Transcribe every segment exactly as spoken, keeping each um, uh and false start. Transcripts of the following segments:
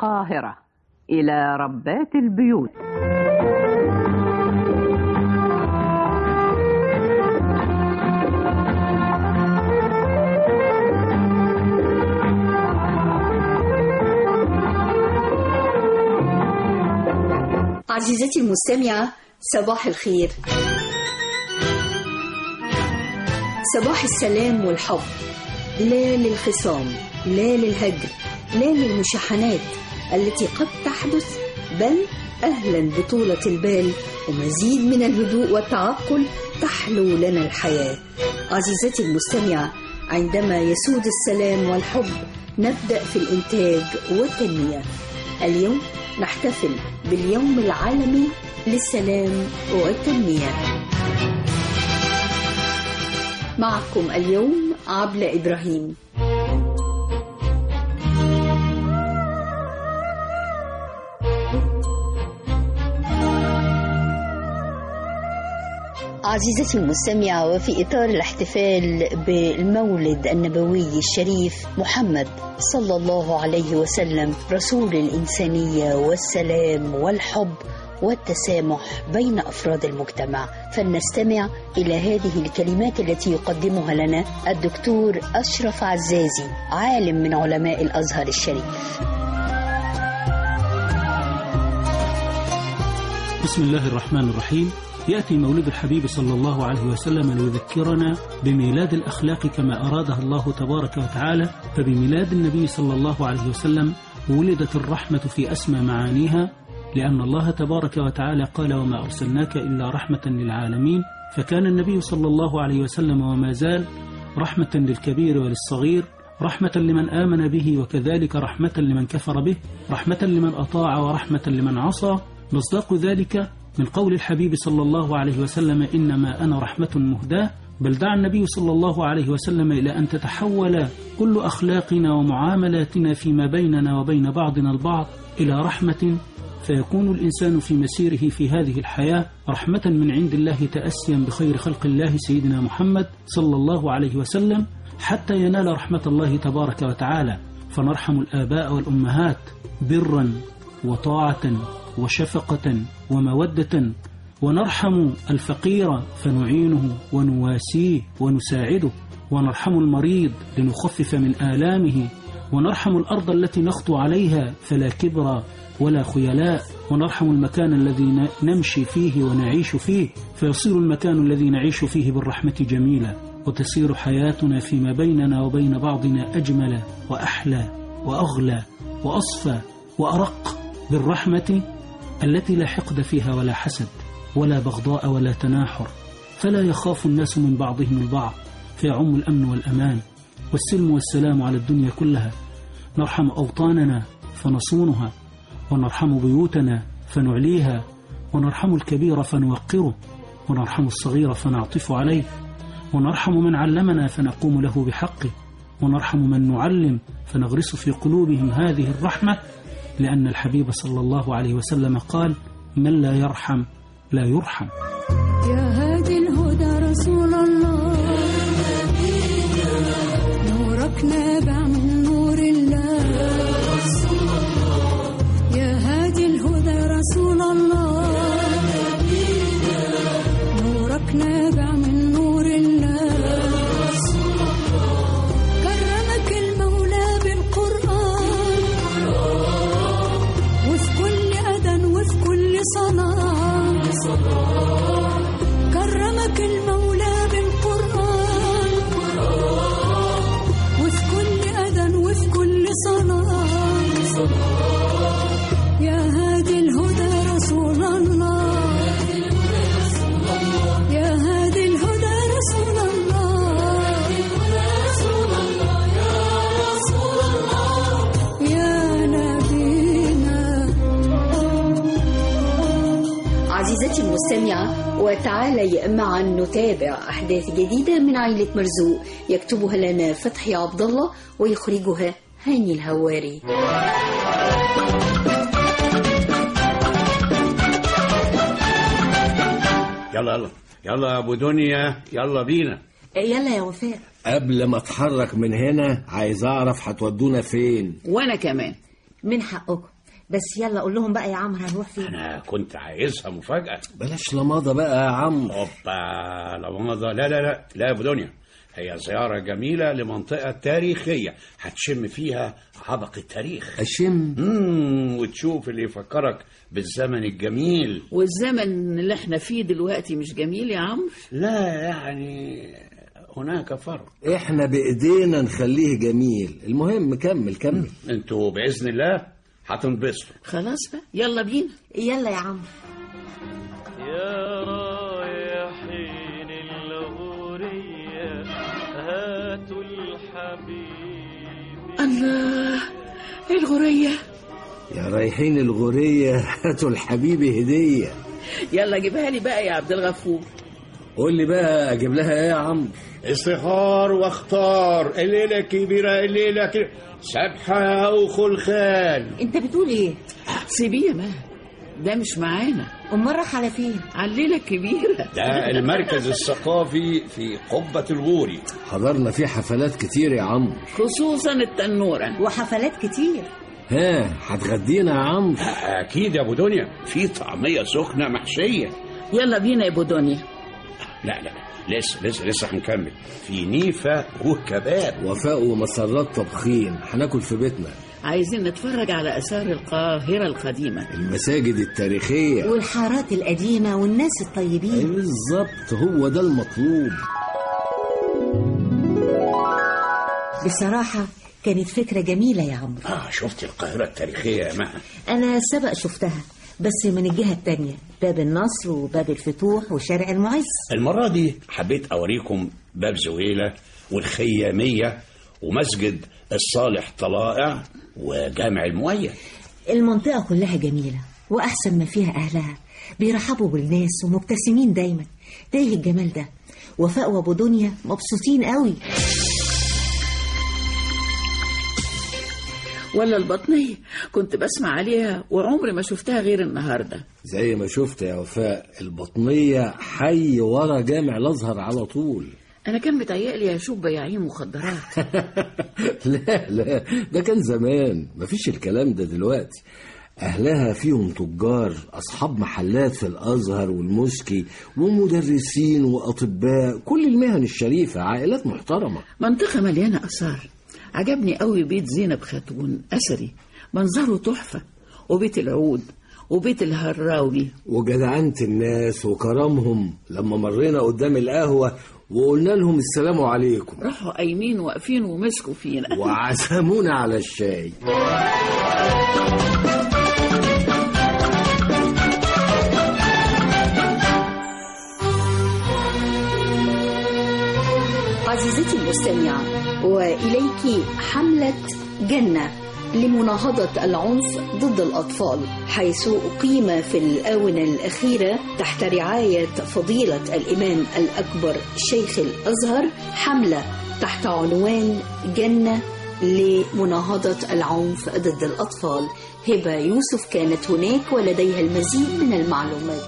القاهرة إلى ربات البيوت. عزيزتي المستمعة، صباح الخير، صباح السلام والحب، لا للخصام، لا للهجر، لا للمشاحنات التي قد تحدث، بل أهلا بطولة البال ومزيد من الهدوء والتعقل تحلو لنا الحياة. عزيزتي المستمعة، عندما يسود السلام والحب نبدأ في الإنتاج والتنمية. اليوم نحتفل باليوم العالمي للسلام والتنمية. معكم اليوم عبلة إبراهيم. عزيزتي المستمعة، وفي إطار الاحتفال بالمولد النبوي الشريف محمد صلى الله عليه وسلم رسول الإنسانية والسلام والحب والتسامح بين أفراد المجتمع، فلنستمع إلى هذه الكلمات التي يقدمها لنا الدكتور أشرف عزازي، عالم من علماء الأزهر الشريف. بسم الله الرحمن الرحيم. يأتي مولد الحبيب صلى الله عليه وسلم ليذكرنا بميلاد الأخلاق كما أرادها الله تبارك وتعالى، فبميلاد النبي صلى الله عليه وسلم ولدت الرحمة في أسمى معانيها، لأن الله تبارك وتعالى قال: وما أرسلناك إلا رحمة للعالمين. فكان النبي صلى الله عليه وسلم وما زال رحمة للكبير وللصغير، رحمة لمن آمن به، وكذلك رحمة لمن كفر به، رحمة لمن أطاع ورحمة لمن عصى. مصداق ذلك من قول الحبيب صلى الله عليه وسلم: إنما أنا رحمة مهداة. بل دعا النبي صلى الله عليه وسلم إلى أن تتحول كل أخلاقنا ومعاملاتنا فيما بيننا وبين بعضنا البعض إلى رحمة، فيكون الإنسان في مسيره في هذه الحياة رحمة من عند الله، تأسيا بخير خلق الله سيدنا محمد صلى الله عليه وسلم، حتى ينال رحمة الله تبارك وتعالى. فنرحم الآباء والأمهات برا وطاعة وشفقة ومودة، ونرحم الفقير فنعينه ونواسيه ونساعده، ونرحم المريض لنخفف من آلامه، ونرحم الأرض التي نخطو عليها فلا كبر ولا خيلاء، ونرحم المكان الذي نمشي فيه ونعيش فيه، فيصير المكان الذي نعيش فيه بالرحمة جميلا، وتصير حياتنا فيما بيننا وبين بعضنا أجمل وأحلى وأغلى وأصفى وأرق بالرحمة التي لا حقد فيها ولا حسد ولا بغضاء ولا تناحر، فلا يخاف الناس من بعضهم البعض، فيعم الأمن والأمان والسلم والسلام على الدنيا كلها. نرحم أوطاننا فنصونها، ونرحم بيوتنا فنعليها، ونرحم الكبير فنوقره، ونرحم الصغير فنعطف عليه، ونرحم من علمنا فنقوم له بحقه، ونرحم من نعلم فنغرس في قلوبهم هذه الرحمة، لأن الحبيب صلى الله عليه وسلم قال: من لا يرحم لا يرحم. يا هادي الهدى رسول الله، نورك نابع من نور الله، يا هادي الهدى رسول الله، نورك نابع من نور الله، كرمك المولى بالقرآن، وفي كل أذى وفي كل صلاة، كرمك المولى بالقرآن، وفي كل أذى وفي كل صلاة، يا هادي الهدى رسول الله، يا هادي الهدى رسول الله، يا نبينا. عزيزتي المستمعة، وتعالي معا نتابع أحداث جديدة من عائلة مرزوق، يكتبها لنا فتحي عبد الله ويخرجها هاني الهواري. يلا يلا يلا يا ابو دنيا، يلا بينا. يلا يا وفاء. قبل ما اتحرك من هنا عايز اعرف هتودونا فين. وانا كمان من حقكم بس يلا قول لهم بقى يا عمرو هنروح فين. انا كنت عايزها مفاجأة. بلاش لماضة بقى يا عم. اوبا لماضة، لا لا لا لا يا ابو دنيا، هي زيارة جميلة لمنطقة تاريخية هتشم فيها عبق التاريخ. أشم؟ امم وتشوف اللي يفكرك بالزمن الجميل. والزمن اللي احنا فيه دلوقتي مش جميل يا عمرو؟ لا يعني هناك فرق. احنا بإيدينا نخليه جميل، المهم كمل كمل. انتوا بإذن الله هتنبسطوا. خلاص بقى يلا بينا. يلا يا عمرو. يا رايحين الغورية هاتوا الحبيب. الله الغورية. يا رايحين الغورية هاتوا الحبيب هدية. يلا جيبها لي بقى يا عبد الغفور. قول لي بقى اجيب لها ايه يا عم؟ استخار واختار، الليلة كبيرة الليلة كبيرة، سبحة أو خلخال. انت بتقول ايه؟ سيبيه ما ده مش معانا. امال راح على فين؟ على الليلة الكبيرة. ده المركز الثقافي في قبة الغوري، حضرنا فيه حفلات كتير يا عم، خصوصا التنورة وحفلات كتير. ها هتغدينا يا عم؟ أكيد يا أبو دنيا، في طعمية سخنة محشية. يلا بينا يا أبو دنيا. لا لا لسه لسه لسه هنكمل، في نيفة وكباب. وفاء ومسرات طبخين، هناكل في بيتنا. عايزين نتفرج على آثار القاهرة القديمة، المساجد التاريخية والحارات القديمة والناس الطيبين. بالظبط، هو ده المطلوب. بصراحة كانت فكرة جميلة يا عمرو. آه شفت القاهرة التاريخية يا مها؟ أنا سبق شفتها بس من الجهة التانية، باب النصر وباب الفتوح وشارع المعز. المرة دي حبيت أوريكم باب زويلة والخيامية ومسجد الصالح طلائع وجامع الموية. المنطقة كلها جميلة وأحسن ما فيها أهلها، بيرحبوا بالناس ومبتسمين دايما. ده ايه الجمال ده؟ وفاء وابو دنيا مبسوطين قوي. ولا البطنية كنت بسمع عليها وعمري ما شفتها غير النهاردة. زي ما شفت يا وفاء، البطنية حي ورا جامع الأزهر على طول. أنا كان متهيألي أشوف بياعين مخدرات. لا لا، ده كان زمان، مفيش الكلام ده دلوقتي. أهلها فيهم تجار، أصحاب محلات في الأزهر والمسكي، ومدرسين وأطباء، كل المهن الشريفة، عائلات محترمة. منطقة مليانة آثار. عجبني قوي بيت زينب خاتون أثري، منظره تحفة، وبيت العود وبيت الهراوي، وجدعنة الناس وكرمهم. لما مرينا قدام القهوة وقلنا لهم السلام عليكم، راحوا قايمين واقفين ومسكوا فينا وعزمونا على الشاي. عزيزتي المستمعة، وإليك حملة جنة لمناهضة العنف ضد الأطفال، حيث أقيم في الآونة الأخيرة تحت رعاية فضيلة الإمام الأكبر شيخ الأزهر حملة تحت عنوان جنة لمناهضة العنف ضد الأطفال. هبة يوسف كانت هناك ولديها المزيد من المعلومات.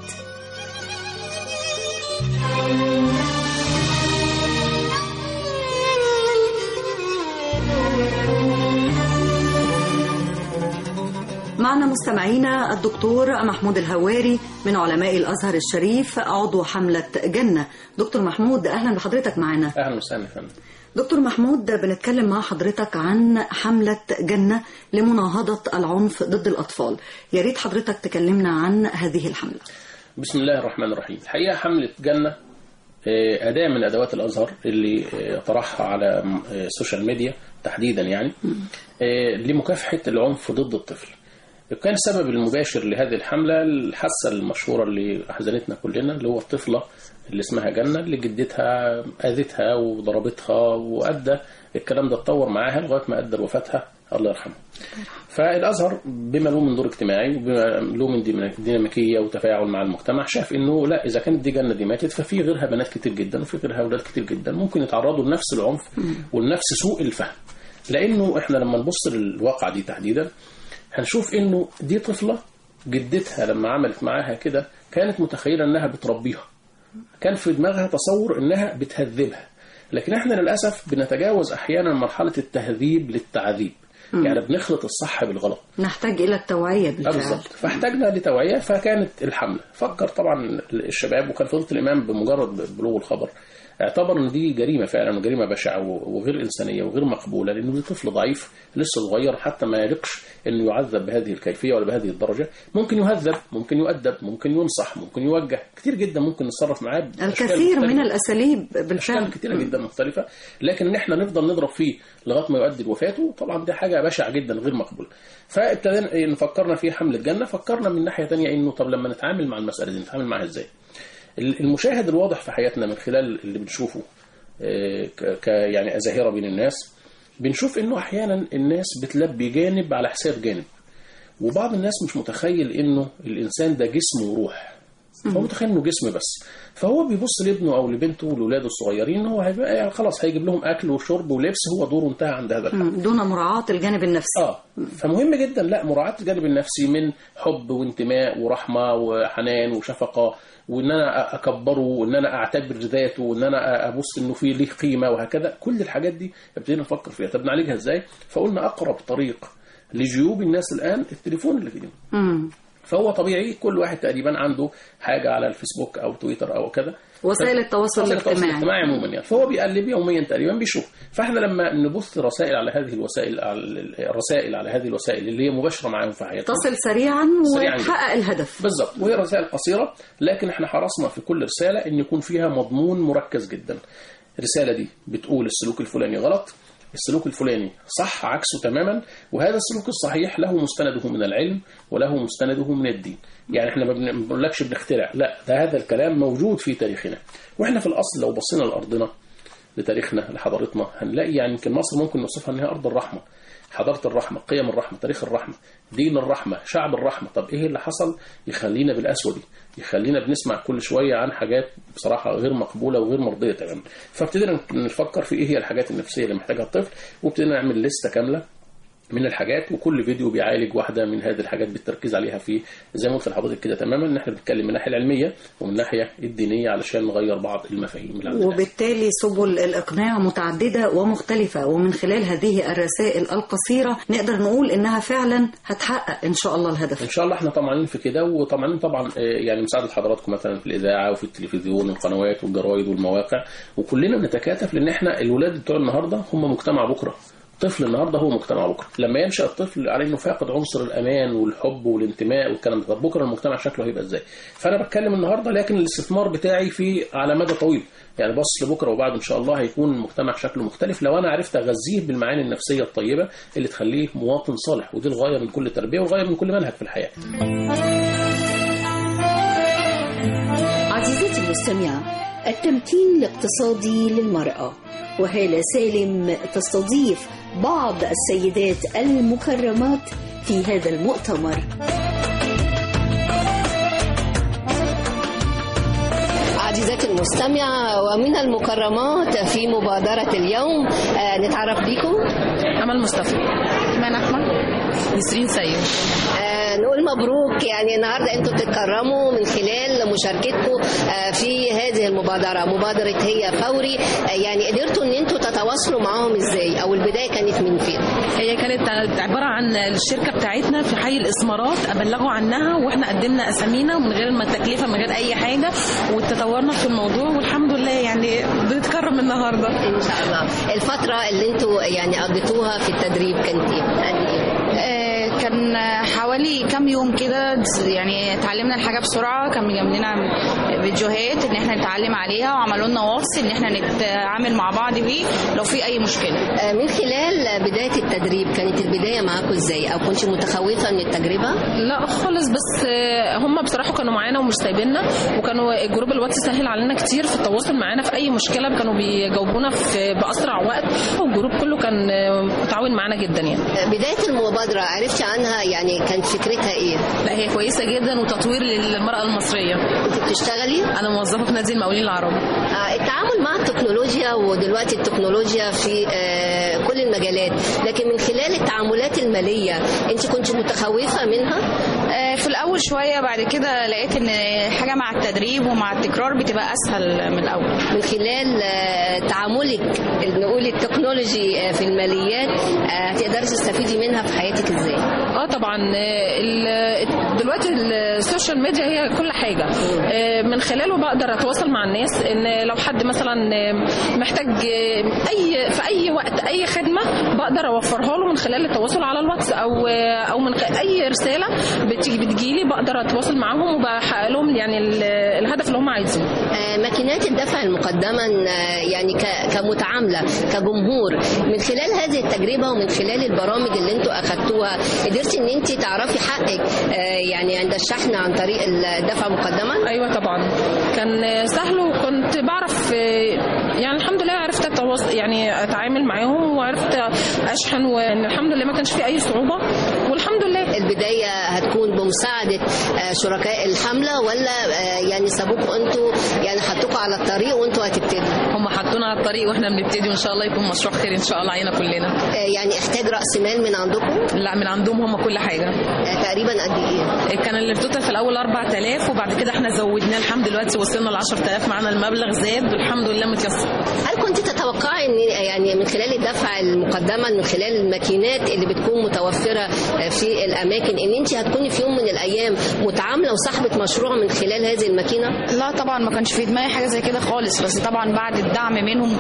معنا مستمعينا الدكتور محمود الهواري من علماء الأزهر الشريف، عضو حملة جنة. دكتور محمود أهلا بحضرتك معنا. أهلا وسهلا فندم. دكتور محمود، بنتكلم مع حضرتك عن حملة جنة لمناهضة العنف ضد الأطفال. يا ريت حضرتك تكلمنا عن هذه الحملة. بسم الله الرحمن الرحيم. الحقيقة حملة جنة أداة من أدوات الأزهر اللي طرحها على السوشيال ميديا تحديدا، يعني لمكافحة العنف ضد الطفل. كان السبب المباشر لهذه الحملة الحادثة المشهورة اللي أحزنتنا كلنا، اللي هو الطفلة اللي اسمها جنة اللي جدتها أذتها وضربتها، وأدى الكلام ده اتطور معاها لغاية ما أدى وفاتها الله يرحمه. فالأزهر بما له من دور اجتماعي وبما له من ديناميكية وتفاعل مع المجتمع، شاف إنه لا، إذا كانت دي جنة دي ماتت ففي غيرها بنات كتير جدا وفي غيرها أولاد كتير جدا ممكن يتعرضوا لنفس العنف ولنفس سوء الفهم. لأنه إحنا لما نبص للواقع دي تحديدا هنشوف إنه دي طفلة جدتها لما عملت معاها كده كانت متخيلة إنها بتربيها، كان في دماغها تصور إنها بتهذبها. لكن إحنا للأسف بنتجاوز أحيانا مرحلة التهذيب للتعذيب. م. يعني بنخلط الصح بالغلط. نحتاج إلى التوعية بالفعل. بالظبط، فاحتاجنا لتوعية، فكانت الحملة. فكر طبعا الشباب، وكان فضيلة الإمام بمجرد بلوغ الخبر اعتبر ان دي جريمه فعلا، وجريمه بشعه وغير انسانيه وغير مقبوله، لانه ده طفل ضعيف لسه صغير حتى ما يليقش انه يعذب بهذه الكيفيه ولا بهذه الدرجه. ممكن يهذب، ممكن يؤدب، ممكن ينصح، ممكن يوجه، كتير جدا ممكن نتصرف معاه الكثير من الاساليب بالفعل، كتيره جدا مختلفه، لكن ان احنا نفضل نضرب فيه لغايه ما يؤدي لوفاته طبعا دي حاجه بشعه جدا غير مقبوله. فابتدينا نفكرنا في حمله جنه، فكرنا من ناحيه ثانيه انه طب لما نتعامل مع المساله دي نتعامل معاها ازاي؟ المشاهد الواضح في حياتنا من خلال اللي بنشوفه ك يعني ظاهرة بين الناس، بنشوف انه احيانا الناس بتلبي جانب على حساب جانب، وبعض الناس مش متخيل انه الانسان ده جسم وروح، فهو متخيل انه جسم بس، فهو بيبص لابنه او لبنته ولاولاده الصغيرين هو هيبقى يعني خلاص هيجيب لهم اكل وشرب ولبس، هو دوره انتهى عند هذا الحد دون مراعاة الجانب النفسي. اه فمهم جدا لا مراعاة الجانب النفسي من حب وانتماء ورحمه وحنان وشفقه، وان انا اكبره، وان انا اعتبر ذاته، وان انا ابص انه فيه ليه قيمه وهكذا. كل الحاجات دي ابتدينا نفكر فيها، طب نعالجها ازاي؟ فقلنا اقرب طريق لجيوب الناس الان التليفون اللي في ايديهم. فهو طبيعي كل واحد تقريبا عنده حاجه على الفيسبوك او تويتر او كذا، وسائل التواصل الاجتماعي عموما يعني، فهو بيقلب يوميا تقريبا بيشوف. فاحنا لما نبث رسائل على هذه الوسائل، الرسائل على هذه الوسائل اللي هي مباشره معاهم في حياتهم، تصل سريعا وتحقق الهدف بالظبط، وهي رسائل قصيره، لكن احنا حرصنا في كل رساله ان يكون فيها مضمون مركز جدا. الرساله دي بتقول السلوك الفلاني غلط، السلوك الفلاني صح عكسه تماما، وهذا السلوك الصحيح له مستنده من العلم وله مستنده من الدين. يعني احنا ما بنقولكش بنخترع، لا ده هذا الكلام موجود في تاريخنا. واحنا في الاصل لو بصينا لارضنا، لتاريخنا، لحضارتنا، هنلاقي يعني يمكن مصر ممكن نوصفها انها ارض الرحمه، حضاره الرحمه، قيم الرحمه، تاريخ الرحمه، دين الرحمه، شعب الرحمه. طب ايه اللي حصل يخلينا بالاسود، يخلينا بنسمع كل شويه عن حاجات بصراحه غير مقبوله وغير مرضيه تماما؟ فابتدينا نفكر في ايه هي الحاجات النفسيه اللي محتاجها الطفل، وابتدينا نعمل لسته كامله من الحاجات، وكل فيديو بيعالج واحده من هذه الحاجات بالتركيز عليها في زي ما قلت لحضرتك كده تماما، ان احنا بنتكلم من الناحيه العلميه ومن الناحيه الدينيه علشان نغير بعض المفاهيم اللي عندنا. وبالتالي سبل الاقناع متعدده ومختلفه، ومن خلال هذه الرسائل القصيره نقدر نقول انها فعلا هتحقق ان شاء الله الهدف. ان شاء الله احنا طمعانين في كده، وطمعانين طبعا يعني مساعده حضراتكم مثلا في الاذاعه وفي التلفزيون والقنوات والجرايد والمواقع، وكلنا بنتكاتف، لان احنا الولاد بتوع النهارده هم مجتمع بكره. طفل النهارده هو مجتمع بكره، لما ينشأ الطفل على انه فاقد عنصر الامان والحب والانتماء والكلام ده، بكره المجتمع شكله هيبقى ازاي؟ فانا بتكلم النهارده، لكن الاستثمار بتاعي في على مدى طويل، يعني بص لبكره وبعد ان شاء الله هيكون المجتمع شكله مختلف لو انا عرفت اغذيه بالمعاني النفسيه الطيبه اللي تخليه مواطن صالح، ودي الغايه من كل تربيه والغايه من كل منهج في الحياه. عزيزتي المستمعه، التمكين الاقتصادي للمرأة، وهالة سالم تستضيف بعض السيدات المكرمات في هذا المؤتمر. عزيزتي المستمعة، ومن المكرمات في مبادرة اليوم آه نتعرف بكم. أمل مصطفى، إيمان أحمد، نسرين سيد. آه نقول مبروك، يعني النهارده انتوا بتتكرموا من خلال مشاركتكم آه في هذه المبادرة، مبادرة هي فوري. آه يعني قدرتوا ان انتوا تتواصلوا معاهم ازاي، او البداية كانت من فين؟ هي كانت عبارة عن الشركة بتاعتنا في حي الإسمارات، أبلغوا عنها واحنا قدمنا أسامينا من غير ما التكلفة من غير أي حاجة، وتطورنا في الموضوع والحمد لله يعني بنتكرم النهارده ان شاء الله. الفترة اللي انتوا يعني قضيتوها في التدريب كانت ايه؟ كان حوالي كام يوم كده، يعني اتعلمنا الحاجه بسرعه، كان بيجيب لنا فيديوهات ان احنا نتعلم عليها، وعملوا لنا واتس ان احنا نتعامل مع بعض بيه لو في اي مشكله. من خلال بدايه التدريب كانت البدايه معاكم ازاي، او كنت متخوفه من التجربه؟ لا خالص، بس هم بصراحه كانوا معانا ومش سايبيننا، وكانوا الجروب الواتس سهل علينا كتير في التواصل معانا في اي مشكله، كانوا بيجاوبونا في باسرع وقت، والجروب كله كان متعاون معانا جدا. يعني بدايه المبادره عرفتي عنها يعني كانت فكرتها ايه؟ لا هي كويسه جدا وتطوير للمراه المصريه. انت بتشتغلي؟ انا موظفه في نادي المقاولين العرب. آه التعامل مع التكنولوجيا، ودلوقتي التكنولوجيا في آه كل المجالات، لكن من خلال التعاملات الماليه انت كنت متخوفه منها؟ آه في الاول الاول شويه، بعد كده لقيت ان حاجه مع التدريب ومع التكرار بتبقى اسهل من الاول. من خلال تعاملك نقول التكنولوجي في الماليات هتقدري تستفيدي منها في حياتك ازاي؟ اه طبعا دلوقتي السوشيال ميديا هي كل حاجه، من خلاله بقدر اتواصل مع الناس. ان لو حد مثلا محتاج اي في اي وقت اي خدمه بقدر اوفرها له من خلال التواصل على الواتس او او من اي رساله بتيجي بتجيلي بقدر اتواصل معاهم وبحقق لهم يعني الهدف اللي هم عايزينه. ماكينات الدفع المقدما يعني كمتعامله كجمهور، من خلال هذه التجربه ومن خلال البرامج اللي انتوا اخذتوها قدرتي ان انت تعرفي حقك يعني عند الشحن عن طريق الدفع مقدما؟ ايوه طبعا كان سهل، وكنت بعرف يعني الحمد لله عرفت اتواصل يعني اتعامل معاهم وعرفت اشحن، وان الحمد لله ما كانش في اي صعوبه والحمد لله. البدايه هتكون بمساعده شركاء الحمله ولا يعني سابوكوا انتوا يعني حطوكوا على الطريق وانتوا هتبتدوا؟ هم حطونا على الطريق واحنا بنبتدي وان شاء الله يكون مشروع خير ان شاء الله علينا كلنا. يعني احتاج راس مال من عندكم؟ لا من عندهم هم كل حاجه. تقريبا قد ايه؟ كان التوتال في الاول أربعة آلاف وبعد كده احنا زودناه الحمد دلوقتي وصلنا ل عشرة آلاف، معانا المبلغ زاد الحمد لله متيسر. هل كنت تتوقعي ان يعني من خلال الدفع المقدما من خلال الماكينات اللي بتكون متوفره في الاماكن ان انت هتكوني في يوم من الايام متعامله وصاحبه مشروع من خلال هذه الماكينه؟ لا طبعا ما كانش في دماغي حاجه زي كده خالص، بس طبعا بعد الدعم منهم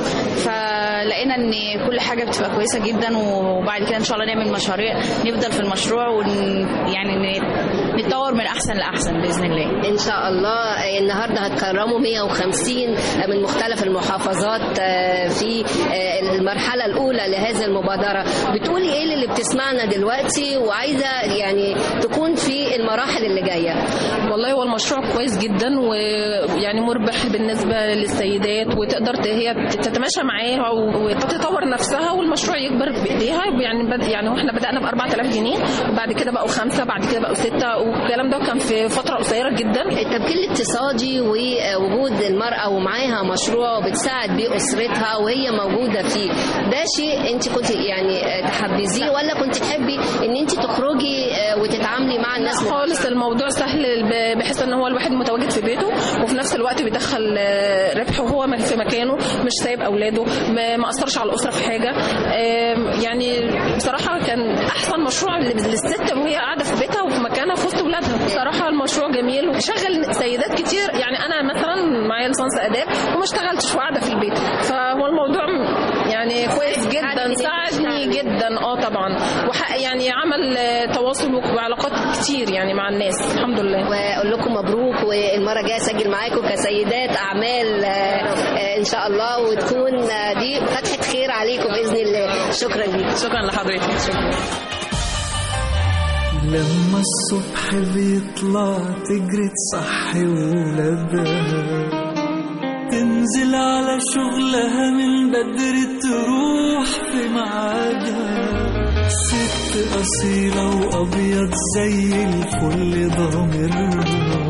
فلقينا ان كل حاجه بتبقى كويسه جدا، وبعد كده ان شاء الله نعمل مشاريع نفضل في المشروع ون يعني نتطور من احسن لاحسن باذن الله ان شاء الله. النهارده هتكرموا مية وخمسين من مختلف المحافظات في المرحله الاولى لهذه المبادره، بتقولي ايه اللي بتسمعنا دلوقتي وعايزه يعني تكون في المراحل اللي جايه؟ والله هو المشروع كويس جدا ويعني مربح بالنسبه للسيدات، وتقدر هي تتماشى معاها وتتطور نفسها والمشروع يكبر بايديها. يعني يعني واحنا بدانا ب أربعة آلاف جنيه وبعد كده بقوا خمسه بعد كده بقوا سته، والكلام ده كان في فتره قصيره جدا. التمكين الاقتصادي ووجود المراه ومعاها مشروع وبتساعد بيه اسرتها وهي موجوده فيه، ده شيء انت كنت يعني تحبذيه ولا كنت تحبي ان انت تخرجي وتتعاملي مع الناس؟ خالص الموضوع سهل بحيث ان هو الواحد متواجد في بيته وفي نفس الوقت بيدخل ربح وهو في مكانه مش سايب اولاده، ما اثرش على الاسره في حاجه. يعني بصراحه كان احسن مشروع للست وهي قاعده في بيتها وفي مكانها في وسط اولادها. بصراحه المشروع جميل وشغل سيدات كتير، يعني انا مثلا معايا ليسانس اداب وما اشتغلتش وقاعده في البيت، فهو الموضوع يعني كويس جدا ساعدني جدا. اه طبعا وحق يعني عمل تواصل وعلاقات كتير يعني مع الناس الحمد لله. واقول لكم مبروك، والمره الجايه اسجل معاكم كسيدات اعمال ان شاء الله، وتكون دي فتحه خير عليكم باذن الله. شكرا ليك. شكرا لحضرتك. شكرا. لما الصبح بيطلع تجري تصحي ولادها، تنزل على شغلها من بدري تروح في ميعادها، ست أصيلة وأبيض زي الفل ضامرها،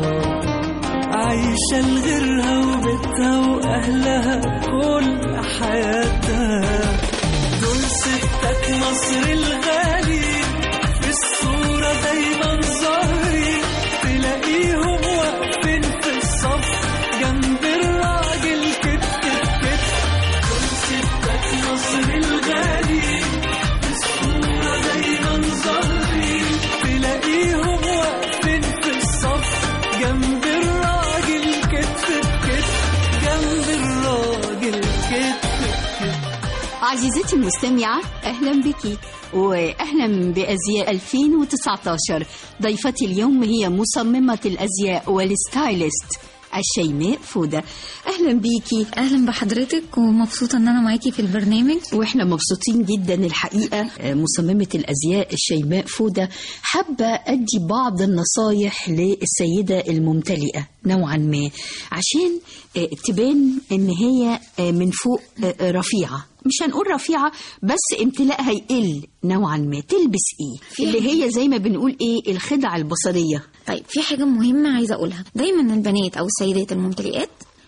عايشة لغيرها وبيتها وأهلها كل حياتها. دول ستات مصر الغالي في الصورة دايما ظاهرين، تلاقيهم واقفين في الصف جنب الراجل كتف كتف. دول ستات مصر الغالي في الصورة دايما ظاهرين، تلاقيهم واقفين في الصف جنب الراجل كتف كتف جنب الراجل كتف. عزيزتي المستمعة أهلا بك وأهلا بأزياء ألفين وتسعة عشر. ضيفتي اليوم هي مصممة الأزياء والستايلست الشيماء فودة. أهلا بيكي. أهلا بحضرتك ومبسوطة أن أنا معاكي في البرنامج. وإحنا مبسوطين جدا الحقيقة. مصممة الأزياء الشيماء فودة، حابة أدي بعض النصايح للسيدة الممتلئة نوعا ما عشان تبان أن هي من فوق رفيعة، مش هنقول رفيعة بس امتلاءها يقل نوعا ما. تلبس ايه اللي هي زي ما بنقول ايه الخدعة البصرية؟ طيب في حاجة مهمة عايزة اقولها، دايما البنات او السيدات الممتلئات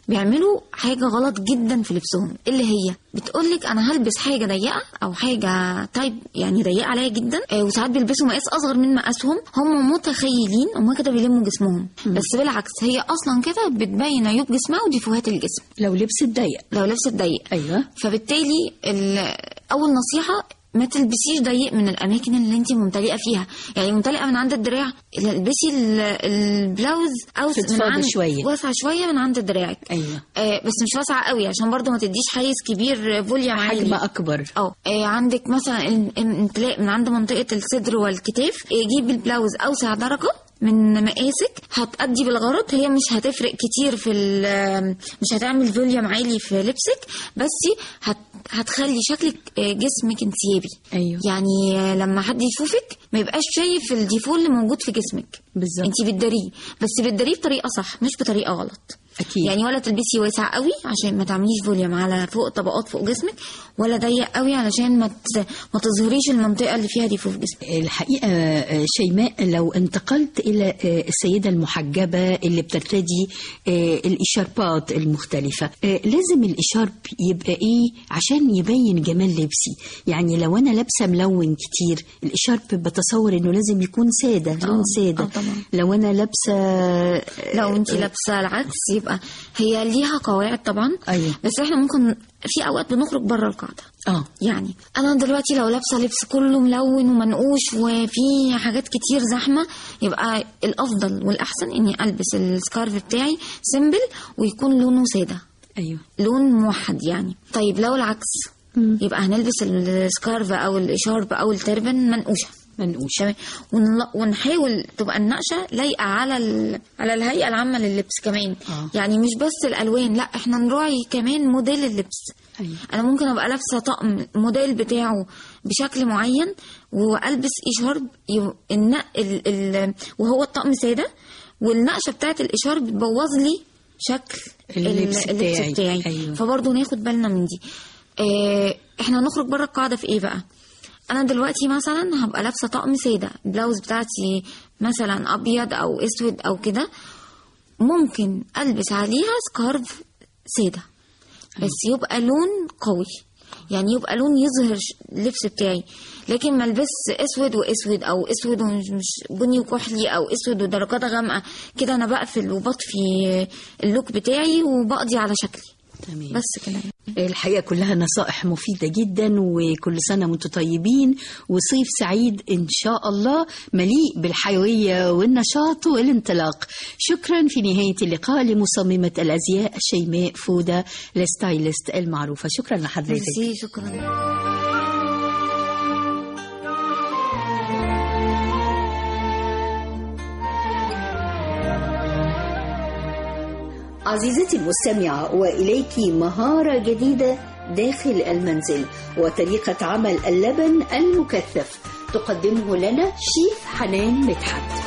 بيعملوا حاجة غلط جدا في لبسهم، اللي هي بتقولك انا هلبس حاجة ضيقة او حاجة تايب يعني ضيقة عليا جدا، آه وساعات بيلبسوا مقاس اصغر من مقاسهم. هم متخيلين هم كده بيلموا جسمهم، م. بس بالعكس هي اصلا كده بتبين عيوب جسمها وديفوهات الجسم لو لبست ضيق. لو لبست ضيق ايوه. فبالتالي اول نصيحة ما تلبسيش ضيق من الاماكن اللي انت ممتلئه فيها، يعني ممتلئه من عند الدراع البسي البلاوز او من عند شويه واسعه شويه من عند دراعك. ايوه آه بس مش واسعه قوي عشان برضو ما تديش حيز كبير فوليوم عالي، حجم اكبر. اه عندك مثلا امتلاء من عند منطقه الصدر والكتاف، جيبي البلاوز اوسع درجه من مقاسك، هتأدي بالغرض. هي مش هتفرق كتير في مش هتعمل فوليوم عالي في لبسك، بس هت هتخلي شكلك جسمك انسيابي. ايوه يعني لما حد يشوفك ما يبقاش شايف الديفول اللي موجود في جسمك بالظبط، انت بتداريه، بس بتداريه بطريقه صح مش بطريقه غلط. أكيد. يعني ولا تلبسي واسع قوي عشان ما تعمليش فوليوم على فوق طبقات فوق جسمك، ولا ضيق قوي علشان ما ما تظهريش المنطقه اللي فيها ديفو في جسمك. الحقيقه شيماء لو انتقلت الى السيده المحجبه اللي بترتدي الاشاربات المختلفه، لازم الاشارب يبقى ايه عشان يبين جمال لبسي؟ يعني لو انا لابسه ملون كتير الاشارب بتصور انه لازم يكون ساده، لون ساده. لو انا لابسه لو انت لابسه العكس يبقى هي ليها قواعد طبعا. أيوة. بس احنا ممكن في اوقات بنخرج بره القاعده. اه يعني انا دلوقتي لو لابسه لبس كله ملون ومنقوش وفي حاجات كتير زحمه، يبقى الافضل والاحسن اني البس السكارف بتاعي سيمبل ويكون لونه ساده. ايوه لون موحد يعني. طيب لو العكس م. يبقى هنلبس السكارف او الاشارب او التربن منقوشه منقوشه ونحاول تبقى النقشه لايقه على ال... على الهيئه العامه لللبس كمان. آه. يعني مش بس الالوان، لا احنا نراعي كمان موديل اللبس. أيوة. انا ممكن ابقى لابسه طقم موديل بتاعه بشكل معين والبس اشارب ي... النق... ال... ال... وهو الطقم ساده، والنقشه بتاعت الاشارب بتبوظ لي شكل اللبس, اللبس بتاعي, بتاعي. أيوة. فبرضه ناخد بالنا من دي. اه احنا نخرج بره القاعده في ايه بقى؟ انا دلوقتي مثلا هبقى لابسه طقم ساده، البلاوز بتاعتي مثلا ابيض او اسود او كده، ممكن البس عليها سكارف ساده بس يبقى لون قوي، يعني يبقى لون يظهر اللبس بتاعي. لكن ما البس اسود واسود او اسود ومش بني وكحلي او اسود ودرجات غامقه كده، انا بقفل وبطفي اللوك بتاعي وبقضي على شكلي. تمام. بس كده. الحقيقة كلها نصائح مفيدة جدا، وكل سنة وانتم طيبين، وصيف سعيد إن شاء الله مليء بالحيوية والنشاط والانطلاق. شكرا في نهاية اللقاء لمصممة الأزياء شيماء فودة الستايلست المعروفة. شكرا لحضرتك. شكرا. عزيزتي المستمعة، وإليك مهارة جديدة داخل المنزل وطريقة عمل اللبن المكثف تقدمه لنا شيف حنان مدحت.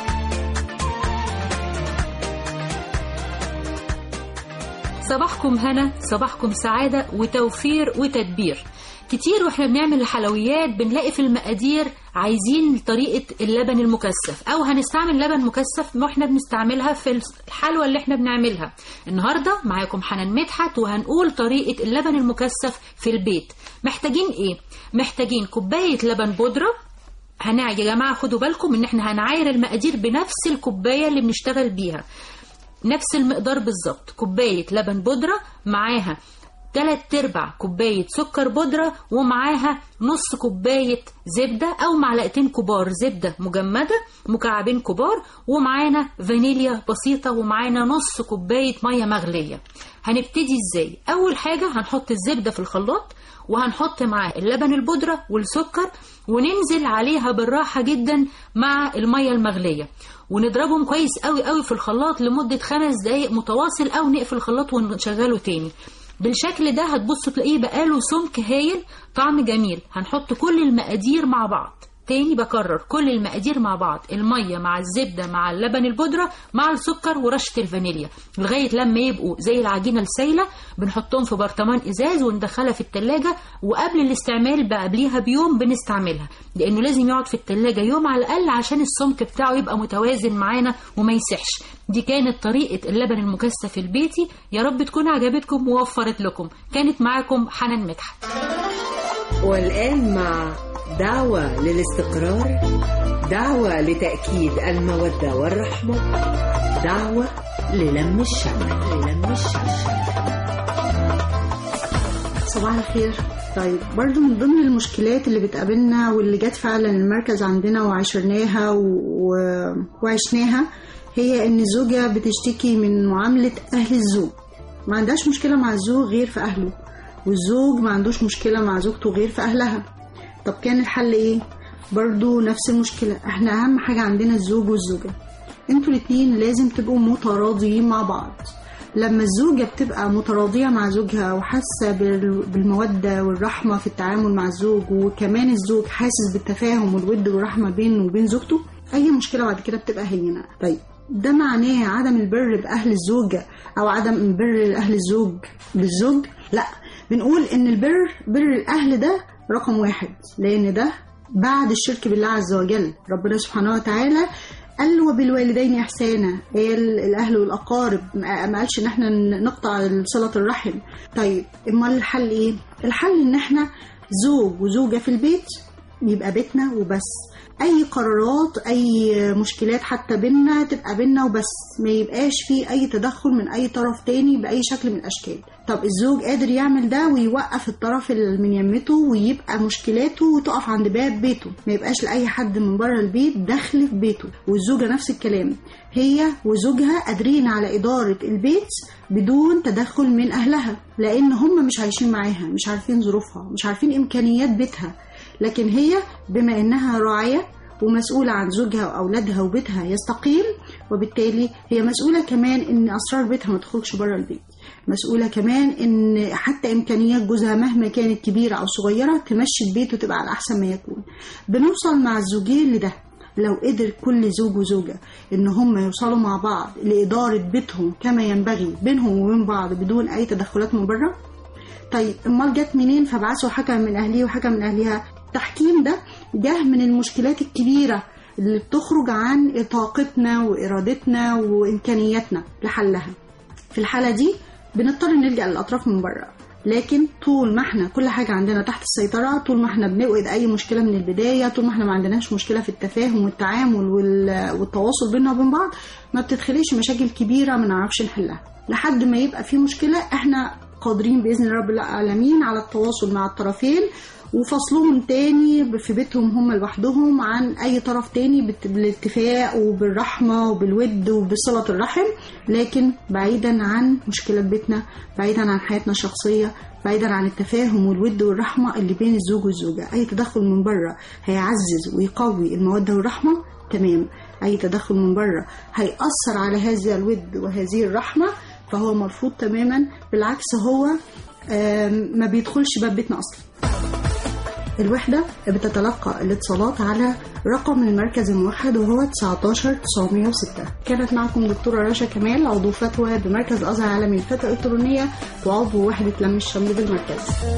صباحكم هنا، صباحكم سعادة وتوفير وتدبير. كتير واحنا بنعمل الحلويات بنلاقي في المقادير عايزين طريقة اللبن المكثف او هنستعمل لبن مكثف واحنا بنستعملها في الحلوى اللي احنا بنعملها. النهاردة معاكم حنان مدحت وهنقول طريقة اللبن المكثف في البيت. محتاجين ايه؟ محتاجين كوباية لبن بودرة. هنع يا جماعة خدوا بالكم ان احنا هنعاير المقادير بنفس الكوباية اللي بنشتغل بيها، نفس المقدار بالظبط. كوباية لبن بودرة معاها تلات ارباع كوباية سكر بودرة، ومعاها نص كوباية زبدة او معلقتين كبار زبدة مجمدة مكعبين كبار، ومعانا فانيليا بسيطة، ومعانا نص كوباية مية مغلية. هنبتدي ازاي؟ اول حاجة هنحط الزبدة في الخلاط وهنحط معاه اللبن البودرة والسكر وننزل عليها بالراحة جدا مع المية المغلية، ونضربهم كويس قوي قوي في الخلاط لمدة خمس دقايق متواصل، او نقفل الخلاط ونشغله تاني. بالشكل ده هتبصوا تلاقيه بقاله سمك هايل، طعم جميل. هنحط كل المقادير مع بعض تاني بكرر كل المقادير مع بعض، المية مع الزبدة مع اللبن البودرة مع السكر ورشة الفانيليا، لغاية لما يبقوا زي العجينة السايلة. بنحطهم في برطمان إزاز وندخلها في التلاجة، وقبل الاستعمال بقى قبليها بيوم بنستعملها، لأنه لازم يقعد في التلاجة يوم على الأقل عشان السمك بتاعه يبقى متوازن معانا وما يسحش. دي كانت طريقة اللبن المكثف البيتي، يا رب تكون عجبتكم ووفرت لكم. كانت معاكم حنان مدحت. والآن مع دعوة للاستقرار، دعوة لتأكيد المودة والرحمة، دعوة للم الشمل للم الشمل. صباح الخير. طيب برضو من ضمن المشكلات اللي بتقابلنا واللي جت فعلا المركز عندنا وعشرناها و... وعشناها هي ان الزوجة بتشتكي من معاملة اهل الزوج. ما عندهاش مشكلة مع الزوج غير في اهله، والزوج ما عندوش مشكلة مع زوجته غير في اهلها. طب كان الحل ايه؟ برضو نفس المشكلة. احنا اهم حاجة عندنا الزوج والزوجة، انتوا الاتنين لازم تبقوا متراضيين مع بعض. لما الزوجة بتبقى متراضية مع زوجها وحاسة بالمودة والرحمة في التعامل مع الزوج، وكمان الزوج حاسس بالتفاهم والود والرحمة بينه وبين زوجته، أي مشكلة بعد كده بتبقى هينة. طيب ده معناه عدم البر بأهل الزوجة أو عدم البر أهل الزوج بالزوج؟ لا، بنقول إن البر بر الأهل ده رقم واحد، لأن ده بعد الشرك بالله عز وجل. ربنا سبحانه وتعالى قال وبالوالدين إحسانا، قال الأهل والأقارب، ما قالش إن احنا نقطع صلة الرحم. طيب امال الحل إيه؟ الحل إن احنا زوج وزوجة في البيت، يبقى بيتنا وبس. أي قرارات أي مشكلات حتى بينا تبقى بينا وبس، ما يبقاش فيه أي تدخل من أي طرف تاني بأي شكل من الأشكال. طب الزوج قادر يعمل ده ويوقف الطرف اللي من يمته ويبقى مشكلاته وتقف عند باب بيته، ما يبقاش لأي حد من بره البيت دخل في بيته. والزوجة نفس الكلام، هي وزوجها قادرين على إدارة البيت بدون تدخل من أهلها، لأن هم مش عايشين معاها، مش عارفين ظروفها، مش عارفين إمكانيات بيتها. لكن هي بما إنها راعية ومسؤولة عن زوجها وأولادها وبيتها يستقيم، وبالتالي هي مسؤولة كمان إن أسرار بيتها ما تخرجش بره البيت، مسؤولة كمان إن حتى إمكانيات جوزها مهما كانت كبيرة أو صغيرة تمشي البيت وتبقى على أحسن ما يكون. بنوصل مع الزوجين لده لو قدر كل زوج وزوجة إن هم يوصلوا مع بعض لإدارة بيتهم كما ينبغي بينهم وبين بعض بدون أي تدخلات من بره. طيب امال جت منين؟ فبعثوا حكم من أهليه وحكم من أهلها. التحكيم ده جه من المشكلات الكبيرة اللي بتخرج عن طاقتنا وإرادتنا وإمكانياتنا لحلها. في الحالة دي بنضطر نلجأ للأطراف من بره، لكن طول ما احنا كل حاجة عندنا تحت السيطرة، طول ما احنا بنوقد أي مشكلة من البداية، طول ما احنا ما عندناش مشكلة في التفاهم والتعامل والتواصل بيننا وبين بعض، ما بتدخليش مشاكل كبيرة ما نعرفش نحلها. لحد ما يبقى في مشكلة احنا قادرين بإذن رب العالمين على التواصل مع الطرفين وفصلهم تاني في بيتهم هم لوحدهم عن أي طرف تاني بالاتفاق وبالرحمة وبالود وبصلة الرحم، لكن بعيدا عن مشكلة بيتنا، بعيدا عن حياتنا الشخصية، بعيدا عن التفاهم والود والرحمة اللي بين الزوج والزوجة. أي تدخل من بره هيعزز ويقوي المودة والرحمة، تمام. أي تدخل من بره هيأثر على هذا الود وهذه الرحمة فهو مرفوض تماما، بالعكس هو ما بيدخلش باب بيتنا أصلا. الوحدة بتتلقى الاتصالات على رقم المركز الموحد وهو تسعة عشر تسعمية وستة. كانت معكم دكتورة رشا كمال، عضو فتوى بمركز أزهر العالمي للفتوى الإلكترونية وعضو وحدة لم الشمل بالمركز.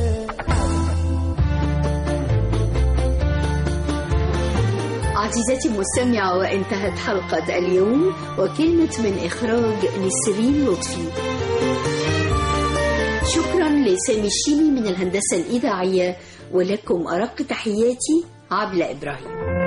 عزيزتي المستمعة، وانتهت حلقة اليوم، وكلمة من إخراج نسرين لطفي. شكرا لسامي الشيمي من الهندسة الإذاعية، ولكم أرق تحياتي عبلة إبراهيم.